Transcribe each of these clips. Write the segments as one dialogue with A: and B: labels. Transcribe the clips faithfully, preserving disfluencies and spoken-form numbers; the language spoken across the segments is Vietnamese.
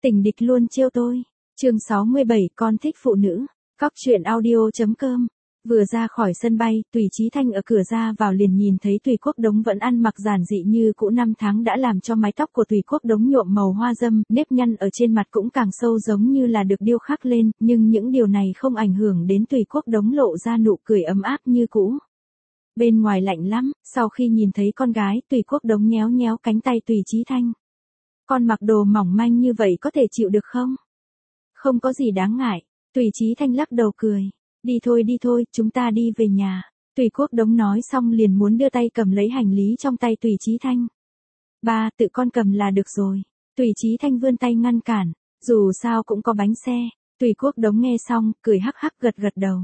A: Tình địch luôn trêu tôi. Chương sáu mươi bảy, con thích phụ nữ. Cóc truyện audio chấm com. Vừa ra khỏi sân bay, Tùy Chí Thanh ở cửa ra vào liền nhìn thấy Tùy Quốc Đống vẫn ăn mặc giản dị như cũ, năm tháng đã làm cho mái tóc của Tùy Quốc Đống nhuộm màu hoa dâm, nếp nhăn ở trên mặt cũng càng sâu giống như là được điêu khắc lên, nhưng những điều này không ảnh hưởng đến Tùy Quốc Đống lộ ra nụ cười ấm áp như cũ. Bên ngoài lạnh lắm, sau khi nhìn thấy con gái, Tùy Quốc Đống nhéo nhéo cánh tay Tùy Chí Thanh. Con mặc đồ mỏng manh như vậy có thể chịu được không? Không có gì đáng ngại. Tùy Chí Thanh lắc đầu cười. Đi thôi đi thôi, chúng ta đi về nhà. Tùy Quốc Đống nói xong liền muốn đưa tay cầm lấy hành lý trong tay Tùy Chí Thanh. Ba, tự con cầm là được rồi. Tùy Chí Thanh vươn tay ngăn cản. Dù sao cũng có bánh xe. Tùy Quốc Đống nghe xong, cười hắc hắc gật gật đầu.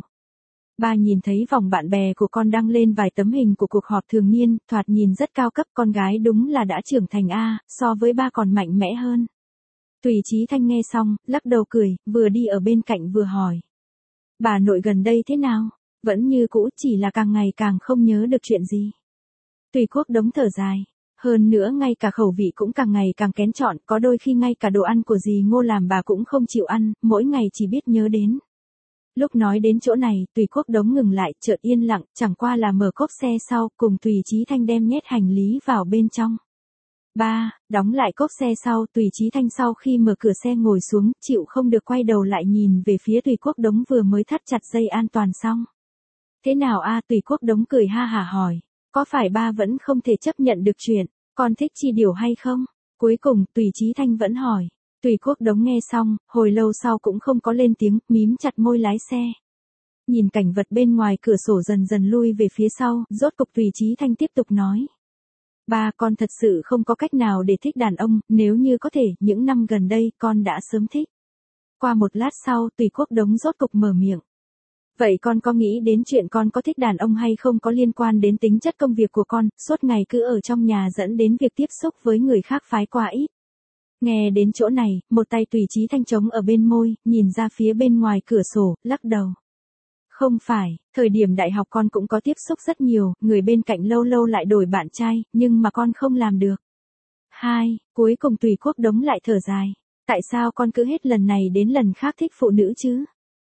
A: Ba nhìn thấy vòng bạn bè của con đăng lên vài tấm hình của cuộc họp thường niên, thoạt nhìn rất cao cấp, con gái đúng là đã trưởng thành a, so với ba còn mạnh mẽ hơn. Tùy Chí Thanh nghe xong, lắc đầu cười, vừa đi ở bên cạnh vừa hỏi. Bà nội gần đây thế nào? Vẫn như cũ, chỉ là càng ngày càng không nhớ được chuyện gì. Tùy Quốc Đống thở dài. Hơn nữa ngay cả khẩu vị cũng càng ngày càng kén chọn, có đôi khi ngay cả đồ ăn của dì Ngô làm bà cũng không chịu ăn, mỗi ngày chỉ biết nhớ đến. Lúc nói đến chỗ này, Tùy Quốc Đống ngừng lại, chợt yên lặng, chẳng qua là mở cốp xe sau, cùng Tùy Chí Thanh đem nhét hành lý vào bên trong. Ba, đóng lại cốp xe sau, Tùy Chí Thanh sau khi mở cửa xe ngồi xuống, chịu không được quay đầu lại nhìn về phía Tùy Quốc Đống vừa mới thắt chặt dây an toàn xong. Thế nào a? Tùy Quốc Đống cười ha hả hỏi. Có phải ba vẫn không thể chấp nhận được chuyện, con thích chi điều hay không? Cuối cùng, Tùy Chí Thanh vẫn hỏi. Tùy Quốc Đống nghe xong, hồi lâu sau cũng không có lên tiếng, mím chặt môi lái xe. Nhìn cảnh vật bên ngoài cửa sổ dần dần lui về phía sau, rốt cục Tùy Chí Thanh tiếp tục nói. Ba, con thật sự không có cách nào để thích đàn ông, nếu như có thể, những năm gần đây con đã sớm thích. Qua một lát sau, Tùy Quốc Đống rốt cục mở miệng. Vậy con có nghĩ đến chuyện con có thích đàn ông hay không có liên quan đến tính chất công việc của con, suốt ngày cứ ở trong nhà dẫn đến việc tiếp xúc với người khác phái qua ít. Nghe đến chỗ này, một tay Tùy Chí Thanh trống ở bên môi, nhìn ra phía bên ngoài cửa sổ, lắc đầu. Không phải, thời điểm đại học con cũng có tiếp xúc rất nhiều, người bên cạnh lâu lâu lại đổi bạn trai, nhưng mà con không làm được. Hai, cuối cùng Tùy Quốc Đống lại thở dài. Tại sao con cứ hết lần này đến lần khác thích phụ nữ chứ?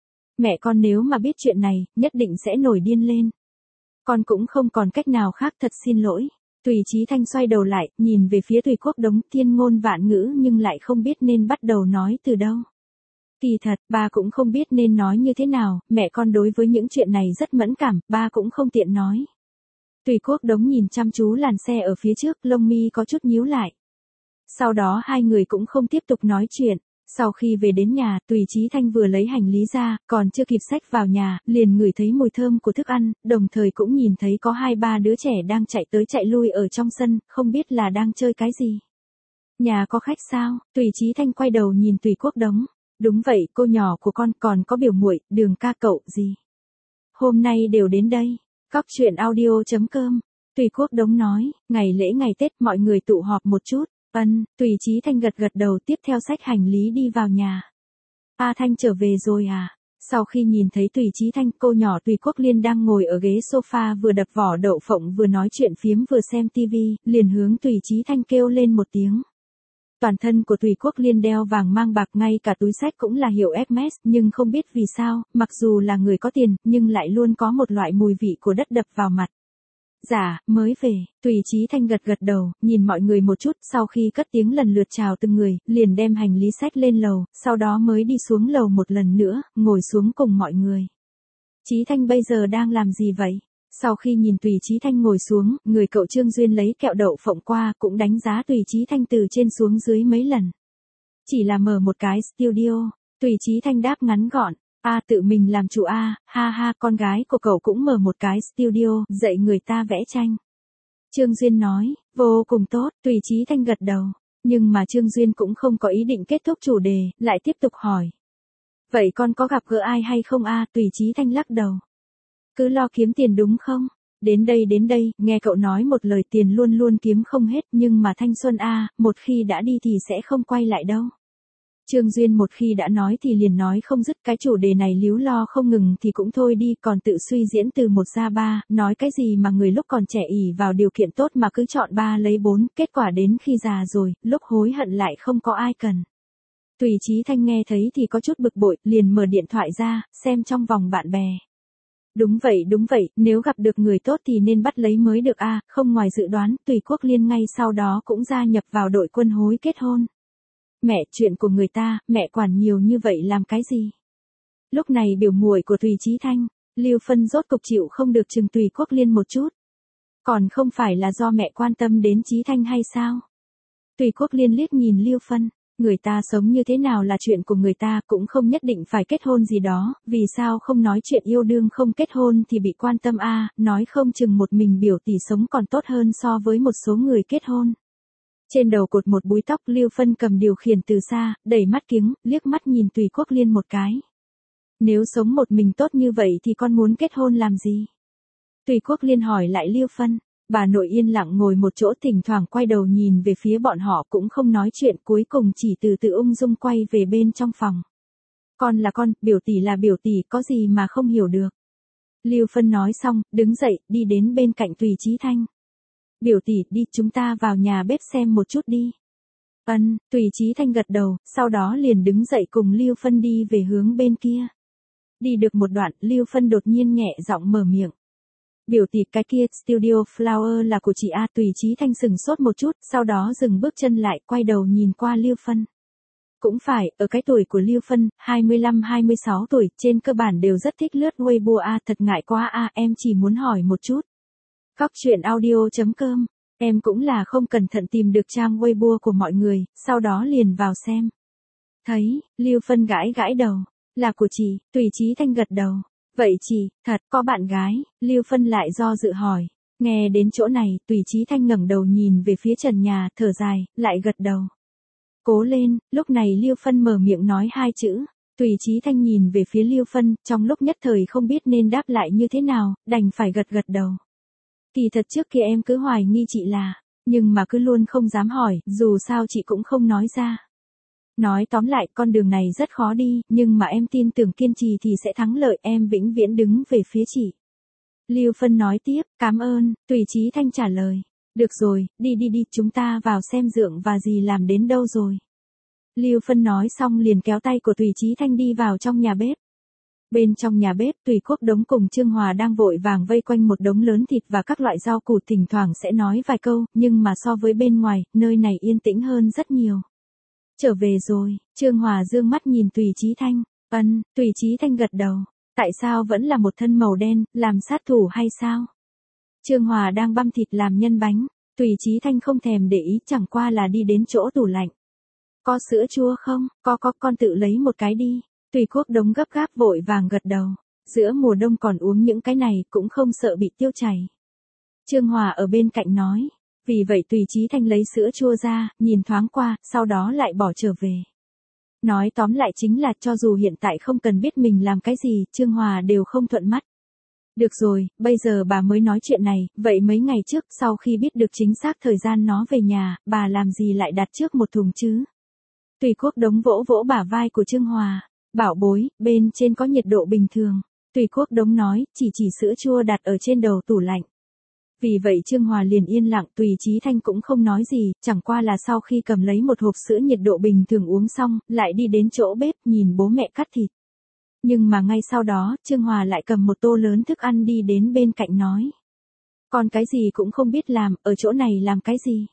A: Mẹ con nếu mà biết chuyện này, nhất định sẽ nổi điên lên. Con cũng không còn cách nào khác, thật xin lỗi. Tùy Chí Thanh xoay đầu lại, nhìn về phía Tùy Quốc Đống, thiên ngôn vạn ngữ nhưng lại không biết nên bắt đầu nói từ đâu. Kỳ thật, ba cũng không biết nên nói như thế nào, mẹ con đối với những chuyện này rất mẫn cảm, ba cũng không tiện nói. Tùy Quốc Đống nhìn chăm chú làn xe ở phía trước, lông mi có chút nhíu lại. Sau đó hai người cũng không tiếp tục nói chuyện. Sau khi về đến nhà, Tùy Chí Thanh vừa lấy hành lý ra, còn chưa kịp xách vào nhà, liền ngửi thấy mùi thơm của thức ăn, đồng thời cũng nhìn thấy có hai ba đứa trẻ đang chạy tới chạy lui ở trong sân, không biết là đang chơi cái gì. Nhà có khách sao? Tùy Chí Thanh quay đầu nhìn Tùy Quốc Đống. Đúng vậy, cô nhỏ của con, còn có biểu muội, Đường ca cậu gì. Hôm nay đều đến đây. Cóc truyện audio chấm com. Tùy Quốc Đống nói, ngày lễ ngày Tết mọi người tụ họp một chút. Ân, Tùy Chí Thanh gật gật đầu, tiếp theo xách hành lý đi vào nhà. A Thanh trở về rồi à? Sau khi nhìn thấy Tùy Chí Thanh, cô nhỏ Tùy Quốc Liên đang ngồi ở ghế sofa vừa đập vỏ đậu phộng vừa nói chuyện phiếm vừa xem tivi, liền hướng Tùy Chí Thanh kêu lên một tiếng. Toàn thân của Tùy Quốc Liên đeo vàng mang bạc, ngay cả túi xách cũng là hiệu Hermes, nhưng không biết vì sao, mặc dù là người có tiền, nhưng lại luôn có một loại mùi vị của đất đập vào mặt. Dạ, mới về. Tùy Chí Thanh gật gật đầu, nhìn mọi người một chút, sau khi cất tiếng lần lượt chào từng người, liền đem hành lý xách lên lầu, sau đó mới đi xuống lầu một lần nữa, ngồi xuống cùng mọi người. Chí Thanh bây giờ đang làm gì vậy? Sau khi nhìn Tùy Chí Thanh ngồi xuống, người cậu Trương Duyên lấy kẹo đậu phộng qua, cũng đánh giá Tùy Chí Thanh từ trên xuống dưới mấy lần. Chỉ là mở một cái studio. Tùy Chí Thanh đáp ngắn gọn. A tự mình làm chủ a, ha ha, con gái của cậu cũng mở một cái studio, dạy người ta vẽ tranh. Trương Duyên nói, vô cùng tốt, Tùy Chí Thanh gật đầu. Nhưng mà Trương Duyên cũng không có ý định kết thúc chủ đề, lại tiếp tục hỏi. Vậy con có gặp gỡ ai hay không a? Tùy Chí Thanh lắc đầu. Cứ lo kiếm tiền đúng không? Đến đây đến đây, nghe cậu nói một lời, tiền luôn luôn kiếm không hết, nhưng mà thanh xuân a, một khi đã đi thì sẽ không quay lại đâu. Trương Duyên một khi đã nói thì liền nói không dứt, cái chủ đề này líu lo không ngừng thì cũng thôi đi, còn tự suy diễn từ một ra ba, nói cái gì mà người lúc còn trẻ ỷ vào điều kiện tốt mà cứ chọn ba lấy bốn, kết quả đến khi già rồi, lúc hối hận lại không có ai cần. Tùy Chí Thanh nghe thấy thì có chút bực bội, liền mở điện thoại ra, xem trong vòng bạn bè. Đúng vậy đúng vậy, nếu gặp được người tốt thì nên bắt lấy mới được a. Không ngoài dự đoán, Tùy Quốc Liên ngay sau đó cũng gia nhập vào đội quân hối kết hôn. Mẹ, chuyện của người ta, mẹ quản nhiều như vậy làm cái gì? Lúc này biểu muội của Tùy Chí Thanh, Lưu Phân rốt cục chịu không được chừng Tùy Quốc Liên một chút. Còn không phải là do mẹ quan tâm đến Chí Thanh hay sao? Tùy Quốc Liên liếc nhìn Lưu Phân, người ta sống như thế nào là chuyện của người ta, cũng không nhất định phải kết hôn gì đó, vì sao không nói chuyện yêu đương không kết hôn thì bị quan tâm a, nói không chừng một mình biểu tỷ sống còn tốt hơn so với một số người kết hôn. Trên đầu cột một búi tóc, Lưu Phân cầm điều khiển từ xa, đẩy mắt kiếng, liếc mắt nhìn Tùy Quốc Liên một cái. Nếu sống một mình tốt như vậy thì con muốn kết hôn làm gì? Tùy Quốc Liên hỏi lại Lưu Phân. Bà nội yên lặng ngồi một chỗ, thỉnh thoảng quay đầu nhìn về phía bọn họ, cũng không nói chuyện, cuối cùng chỉ từ từ ung dung quay về bên trong phòng. Con là con, biểu tỷ là biểu tỷ, có gì mà không hiểu được. Lưu Phân nói xong, đứng dậy, đi đến bên cạnh Tùy Chí Thanh. Biểu tỷ, đi, chúng ta vào nhà bếp xem một chút đi. Ân, Tùy Chí Thanh gật đầu, sau đó liền đứng dậy cùng Lưu Phân đi về hướng bên kia. Đi được một đoạn, Lưu Phân đột nhiên nhẹ giọng mở miệng. Biểu tỷ, cái kia, Studio Flower là của chị A. Tùy Chí Thanh sừng sốt một chút, sau đó dừng bước chân lại, quay đầu nhìn qua Lưu Phân. Cũng phải, ở cái tuổi của Lưu Phân, hai mươi lăm hai mươi sáu tuổi, trên cơ bản đều rất thích lướt Weibo A. Thật ngại quá A, em chỉ muốn hỏi một chút. Góc truyện audio chấm com, em cũng là không cẩn thận tìm được trang Weibo của mọi người, sau đó liền vào xem. Thấy, Lưu Phân gãi gãi đầu, là của chị. Tùy Chí Thanh gật đầu. Vậy chị, thật, có bạn gái? Lưu Phân lại do dự hỏi. Nghe đến chỗ này, Tùy Chí Thanh ngẩng đầu nhìn về phía trần nhà, thở dài, lại gật đầu. Cố lên, lúc này Lưu Phân mở miệng nói hai chữ. Tùy Chí Thanh nhìn về phía Lưu Phân, trong lúc nhất thời không biết nên đáp lại như thế nào, đành phải gật gật đầu. Kỳ thật trước kia em cứ hoài nghi chị là, nhưng mà cứ luôn không dám hỏi, dù sao chị cũng không nói ra. Nói tóm lại, con đường này rất khó đi, nhưng mà em tin tưởng kiên trì thì sẽ thắng lợi, em vĩnh viễn đứng về phía chị. Lưu Phân nói tiếp, cảm ơn. Tùy Chí Thanh trả lời. Được rồi, đi đi đi, chúng ta vào xem Dượng và dì làm đến đâu rồi. Lưu Phân nói xong liền kéo tay của Tùy Chí Thanh đi vào trong nhà bếp. Bên trong nhà bếp, Tùy Quốc Đống cùng Trương Hòa đang vội vàng vây quanh một đống lớn thịt và các loại rau củ, thỉnh thoảng sẽ nói vài câu, nhưng mà so với bên ngoài, nơi này yên tĩnh hơn rất nhiều. Trở về rồi, Trương Hòa dương mắt nhìn Tùy Chí Thanh. Ân, Tùy Chí Thanh gật đầu. Tại sao vẫn là một thân màu đen, làm sát thủ hay sao? Trương Hòa đang băm thịt làm nhân bánh. Tùy Chí Thanh không thèm để ý, chẳng qua là đi đến chỗ tủ lạnh. Có sữa chua không? Có có, con tự lấy một cái đi. Tùy Quốc Đống gấp gáp vội vàng gật đầu. Giữa mùa đông còn uống những cái này cũng không sợ bị tiêu chảy. Trương Hòa ở bên cạnh nói. Vì vậy Tùy Chí Thanh lấy sữa chua ra, nhìn thoáng qua, sau đó lại bỏ trở về. Nói tóm lại chính là cho dù hiện tại không cần biết mình làm cái gì, Trương Hòa đều không thuận mắt. Được rồi, bây giờ bà mới nói chuyện này, vậy mấy ngày trước, sau khi biết được chính xác thời gian nó về nhà, bà làm gì lại đặt trước một thùng chứ? Tùy Quốc Đống vỗ vỗ bả vai của Trương Hòa, bảo bối, bên trên có nhiệt độ bình thường. Tùy Quốc Đống nói, chỉ chỉ sữa chua đặt ở trên đầu tủ lạnh. Vì vậy Trương Hòa liền yên lặng, Tùy Chí Thanh cũng không nói gì, chẳng qua là sau khi cầm lấy một hộp sữa nhiệt độ bình thường uống xong, lại đi đến chỗ bếp nhìn bố mẹ cắt thịt. Nhưng mà ngay sau đó, Trương Hòa lại cầm một tô lớn thức ăn đi đến bên cạnh nói. Con cái gì cũng không biết làm, ở chỗ này làm cái gì?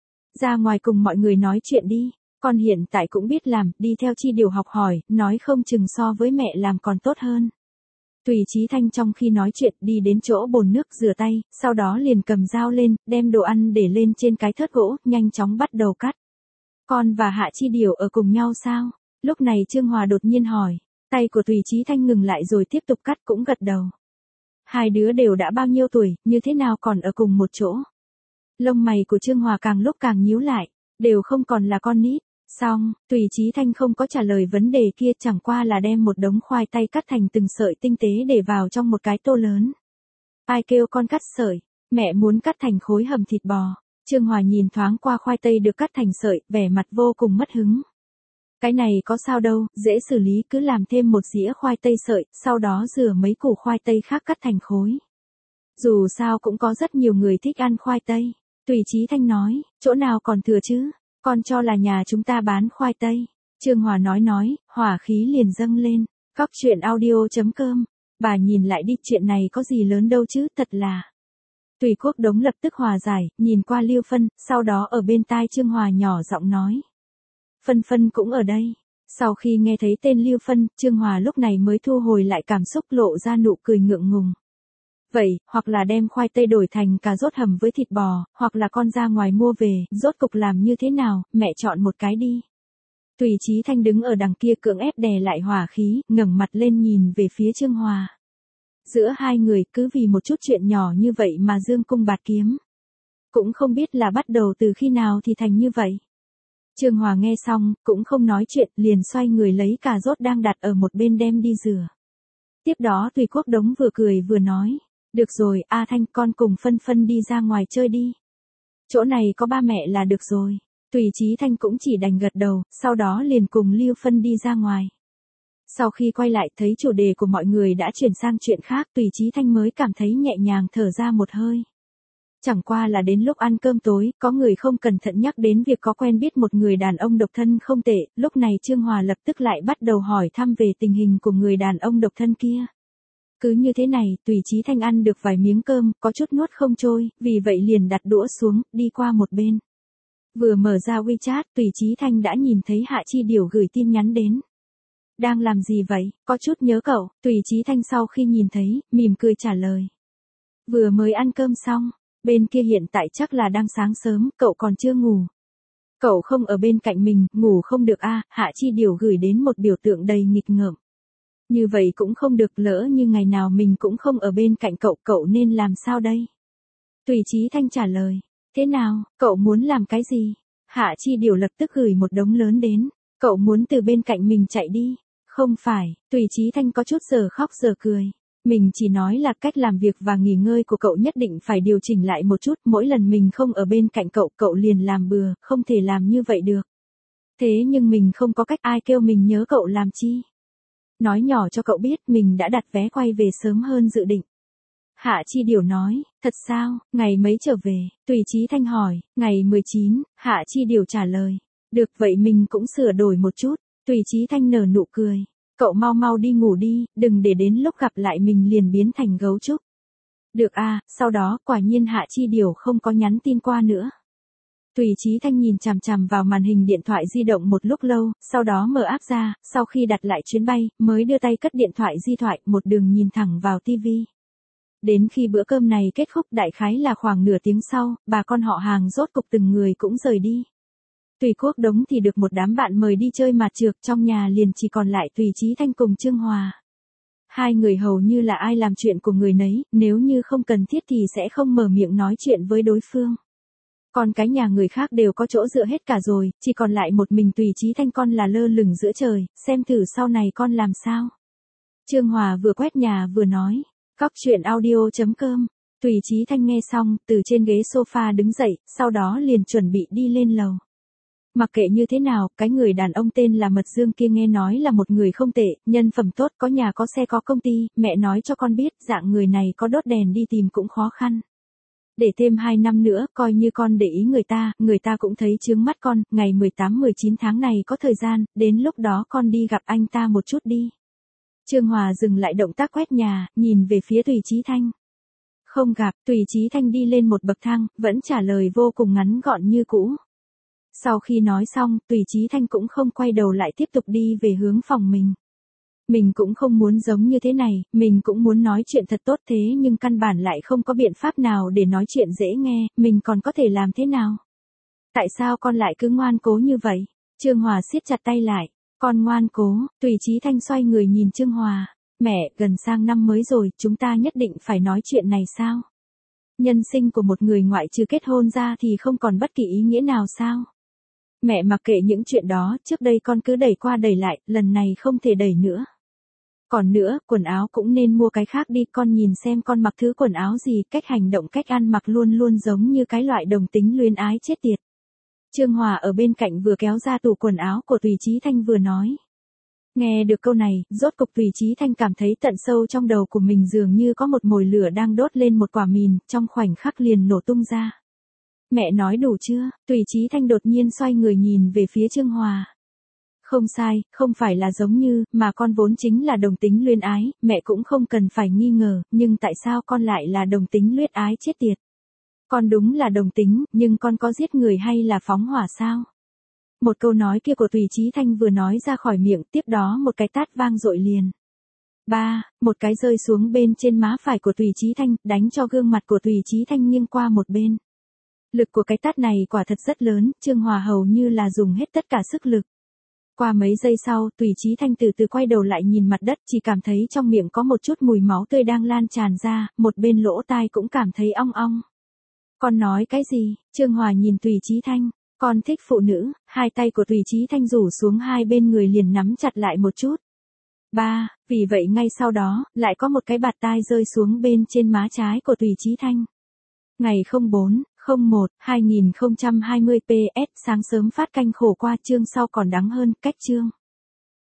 A: Ra ngoài cùng mọi người nói chuyện đi, con hiện tại cũng biết làm, đi theo chi điều học hỏi, nói không chừng so với mẹ làm còn tốt hơn. Tùy Chí Thanh trong khi nói chuyện đi đến chỗ bồn nước rửa tay, sau đó liền cầm dao lên, đem đồ ăn để lên trên cái thớt gỗ, nhanh chóng bắt đầu cắt. Con và Hạ Chi Điều ở cùng nhau sao? Lúc này Trương Hòa đột nhiên hỏi, tay của Tùy Chí Thanh ngừng lại rồi tiếp tục cắt, cũng gật đầu. Hai đứa đều đã bao nhiêu tuổi, như thế nào còn ở cùng một chỗ? Lông mày của Trương Hòa càng lúc càng nhíu lại, đều không còn là con nít. Xong, Tùy Chí Thanh không có trả lời vấn đề kia, chẳng qua là đem một đống khoai tây cắt thành từng sợi tinh tế để vào trong một cái tô lớn. Ai kêu con cắt sợi, mẹ muốn cắt thành khối hầm thịt bò. Trương Hòa nhìn thoáng qua khoai tây được cắt thành sợi, vẻ mặt vô cùng mất hứng. Cái này có sao đâu, dễ xử lý, cứ làm thêm một dĩa khoai tây sợi, sau đó rửa mấy củ khoai tây khác cắt thành khối. Dù sao cũng có rất nhiều người thích ăn khoai tây. Tùy Chí Thanh nói, chỗ nào còn thừa chứ? Con cho là nhà chúng ta bán khoai tây. Trương Hòa nói nói, hỏa khí liền dâng lên. Cóc truyện audio.com. Bà nhìn lại đi, chuyện này có gì lớn đâu chứ, thật là. Tùy Quốc Đống lập tức hòa giải, nhìn qua Lưu Phân, sau đó ở bên tai Trương Hòa nhỏ giọng nói. Phân Phân cũng ở đây. Sau khi nghe thấy tên Lưu Phân, Trương Hòa lúc này mới thu hồi lại cảm xúc, lộ ra nụ cười ngượng ngùng. Vậy, hoặc là đem khoai tây đổi thành cà rốt hầm với thịt bò, hoặc là con ra ngoài mua về, rốt cục làm như thế nào, mẹ chọn một cái đi. Tùy Chí Thanh đứng ở đằng kia cưỡng ép đè lại hỏa khí, ngẩng mặt lên nhìn về phía Trương Hòa. Giữa hai người cứ vì một chút chuyện nhỏ như vậy mà dương cung bạt kiếm. Cũng không biết là bắt đầu từ khi nào thì thành như vậy. Trương Hòa nghe xong, cũng không nói chuyện, liền xoay người lấy cà rốt đang đặt ở một bên đem đi rửa. Tiếp đó Tùy Quốc Đống vừa cười vừa nói. Được rồi, A Thanh, con cùng Phân Phân đi ra ngoài chơi đi. Chỗ này có ba mẹ là được rồi. Tùy Chí Thanh cũng chỉ đành gật đầu, sau đó liền cùng Lưu Phân đi ra ngoài. Sau khi quay lại thấy chủ đề của mọi người đã chuyển sang chuyện khác, Tùy Chí Thanh mới cảm thấy nhẹ nhàng thở ra một hơi. Chẳng qua là đến lúc ăn cơm tối, có người không cẩn thận nhắc đến việc có quen biết một người đàn ông độc thân không tệ, lúc này Trương Hòa lập tức lại bắt đầu hỏi thăm về tình hình của người đàn ông độc thân kia. Cứ như thế này, Tùy Chí Thanh ăn được vài miếng cơm, có chút nuốt không trôi, vì vậy liền đặt đũa xuống, đi qua một bên. Vừa mở ra WeChat, Tùy Chí Thanh đã nhìn thấy Hạ Chi Điều gửi tin nhắn đến. Đang làm gì vậy, có chút nhớ cậu, Tùy Chí Thanh sau khi nhìn thấy, mỉm cười trả lời. Vừa mới ăn cơm xong, bên kia hiện tại chắc là đang sáng sớm, cậu còn chưa ngủ. Cậu không ở bên cạnh mình, ngủ không được a? Hạ Chi Điều gửi đến một biểu tượng đầy nghịch ngợm. Như vậy cũng không được, lỡ như ngày nào mình cũng không ở bên cạnh cậu, cậu nên làm sao đây? Tùy Chí Thanh trả lời. Thế nào, cậu muốn làm cái gì? Hạ Chi Điều lập tức gửi một đống lớn đến. Cậu muốn từ bên cạnh mình chạy đi. Không phải, Tùy Chí Thanh có chút giờ khóc giờ cười. Mình chỉ nói là cách làm việc và nghỉ ngơi của cậu nhất định phải điều chỉnh lại một chút. Mỗi lần mình không ở bên cạnh cậu, cậu liền làm bừa, không thể làm như vậy được. Thế nhưng mình không có cách, ai kêu mình nhớ cậu làm chi? Nói nhỏ cho cậu biết mình đã đặt vé quay về sớm hơn dự định. Hạ Chi Điều nói, thật sao, ngày mấy trở về? Tùy Chí Thanh hỏi, ngày mười chín, Hạ Chi Điều trả lời. Được vậy mình cũng sửa đổi một chút. Tùy Chí Thanh nở nụ cười. Cậu mau mau đi ngủ đi, đừng để đến lúc gặp lại mình liền biến thành gấu trúc. Được a, sau đó quả nhiên Hạ Chi Điều không có nhắn tin qua nữa. Tùy Chí Thanh nhìn chằm chằm vào màn hình điện thoại di động một lúc lâu, sau đó mở app ra, sau khi đặt lại chuyến bay, mới đưa tay cất điện thoại di thoại, một đường nhìn thẳng vào tivi. Đến khi bữa cơm này kết thúc đại khái là khoảng nửa tiếng sau, bà con họ Hàng rốt cục từng người cũng rời đi. Tùy Quốc Đống thì được một đám bạn mời đi chơi mạt trược, trong nhà liền chỉ còn lại Tùy Chí Thanh cùng Trương Hòa. Hai người hầu như là ai làm chuyện của người nấy, nếu như không cần thiết thì sẽ không mở miệng nói chuyện với đối phương. Còn cái nhà người khác đều có chỗ dựa hết cả rồi, chỉ còn lại một mình Tùy Chí Thanh con là lơ lửng giữa trời, xem thử sau này con làm sao. Trương Hòa vừa quét nhà vừa nói. Cóc truyện audio.com. Tùy Chí Thanh nghe xong, từ trên ghế sofa đứng dậy, sau đó liền chuẩn bị đi lên lầu. Mặc kệ như thế nào, cái người đàn ông tên là Mật Dương kia nghe nói là một người không tệ, nhân phẩm tốt, có nhà có xe có công ty, mẹ nói cho con biết, dạng người này có đốt đèn đi tìm cũng khó khăn. Để thêm hai năm nữa, coi như con để ý người ta, người ta cũng thấy chướng mắt con, ngày mười tám mười chín tháng này có thời gian, đến lúc đó con đi gặp anh ta một chút đi. Trương Hòa dừng lại động tác quét nhà, nhìn về phía Tùy Chí Thanh. Không gặp, Tùy Chí Thanh đi lên một bậc thang, vẫn trả lời vô cùng ngắn gọn như cũ. Sau khi nói xong, Tùy Chí Thanh cũng không quay đầu lại tiếp tục đi về hướng phòng mình. Mình cũng không muốn giống như thế này, mình cũng muốn nói chuyện thật tốt thế nhưng căn bản lại không có biện pháp nào để nói chuyện dễ nghe, mình còn có thể làm thế nào? Tại sao con lại cứ ngoan cố như vậy? Trương Hòa siết chặt tay lại. Con ngoan cố, Tùy Chí Thanh xoay người nhìn Trương Hòa. Mẹ, gần sang năm mới rồi, chúng ta nhất định phải nói chuyện này sao? Nhân sinh của một người ngoại trừ kết hôn ra thì không còn bất kỳ ý nghĩa nào sao? Mẹ mặc kệ những chuyện đó, trước đây con cứ đẩy qua đẩy lại, lần này không thể đẩy nữa. Còn nữa, quần áo cũng nên mua cái khác đi, con nhìn xem con mặc thứ quần áo gì, cách hành động cách ăn mặc luôn luôn giống như cái loại đồng tính luyến ái chết tiệt. Trương Hòa ở bên cạnh vừa kéo ra tủ quần áo của Tùy Chí Thanh vừa nói. Nghe được câu này, rốt cục Tùy Chí Thanh cảm thấy tận sâu trong đầu của mình dường như có một mồi lửa đang đốt lên một quả mìn, trong khoảnh khắc liền nổ tung ra. Mẹ nói đủ chưa? Tùy Chí Thanh đột nhiên xoay người nhìn về phía Trương Hòa. Không sai, không phải là giống như, mà con vốn chính là đồng tính luyến ái, mẹ cũng không cần phải nghi ngờ, nhưng tại sao con lại là đồng tính luyến ái chết tiệt? Con đúng là đồng tính, nhưng con có giết người hay là phóng hỏa sao? Một câu nói kia của Tùy Chí Thanh vừa nói ra khỏi miệng, tiếp đó một cái tát vang dội liền. Ba, một cái rơi xuống bên trên má phải của Tùy Chí Thanh, đánh cho gương mặt của Tùy Chí Thanh nghiêng qua một bên. Lực của cái tát này quả thật rất lớn, Trương Hòa hầu như là dùng hết tất cả sức lực. Qua mấy giây sau, Tùy Chí Thanh từ từ quay đầu lại nhìn mặt đất, chỉ cảm thấy trong miệng có một chút mùi máu tươi đang lan tràn ra, một bên lỗ tai cũng cảm thấy ong ong. Con nói cái gì? Trương Hòa nhìn Tùy Chí Thanh. Con thích phụ nữ. Hai tay của Tùy Chí Thanh rủ xuống hai bên người liền nắm chặt lại một chút. Ba, vì vậy ngay sau đó, lại có một cái bạt tai rơi xuống bên trên má trái của Tùy Chí Thanh. Ngày không bốn, không một, hai nghìn không trăm hai mươi pê ét sáng sớm phát canh khổ qua chương sau còn đắng hơn, cách chương.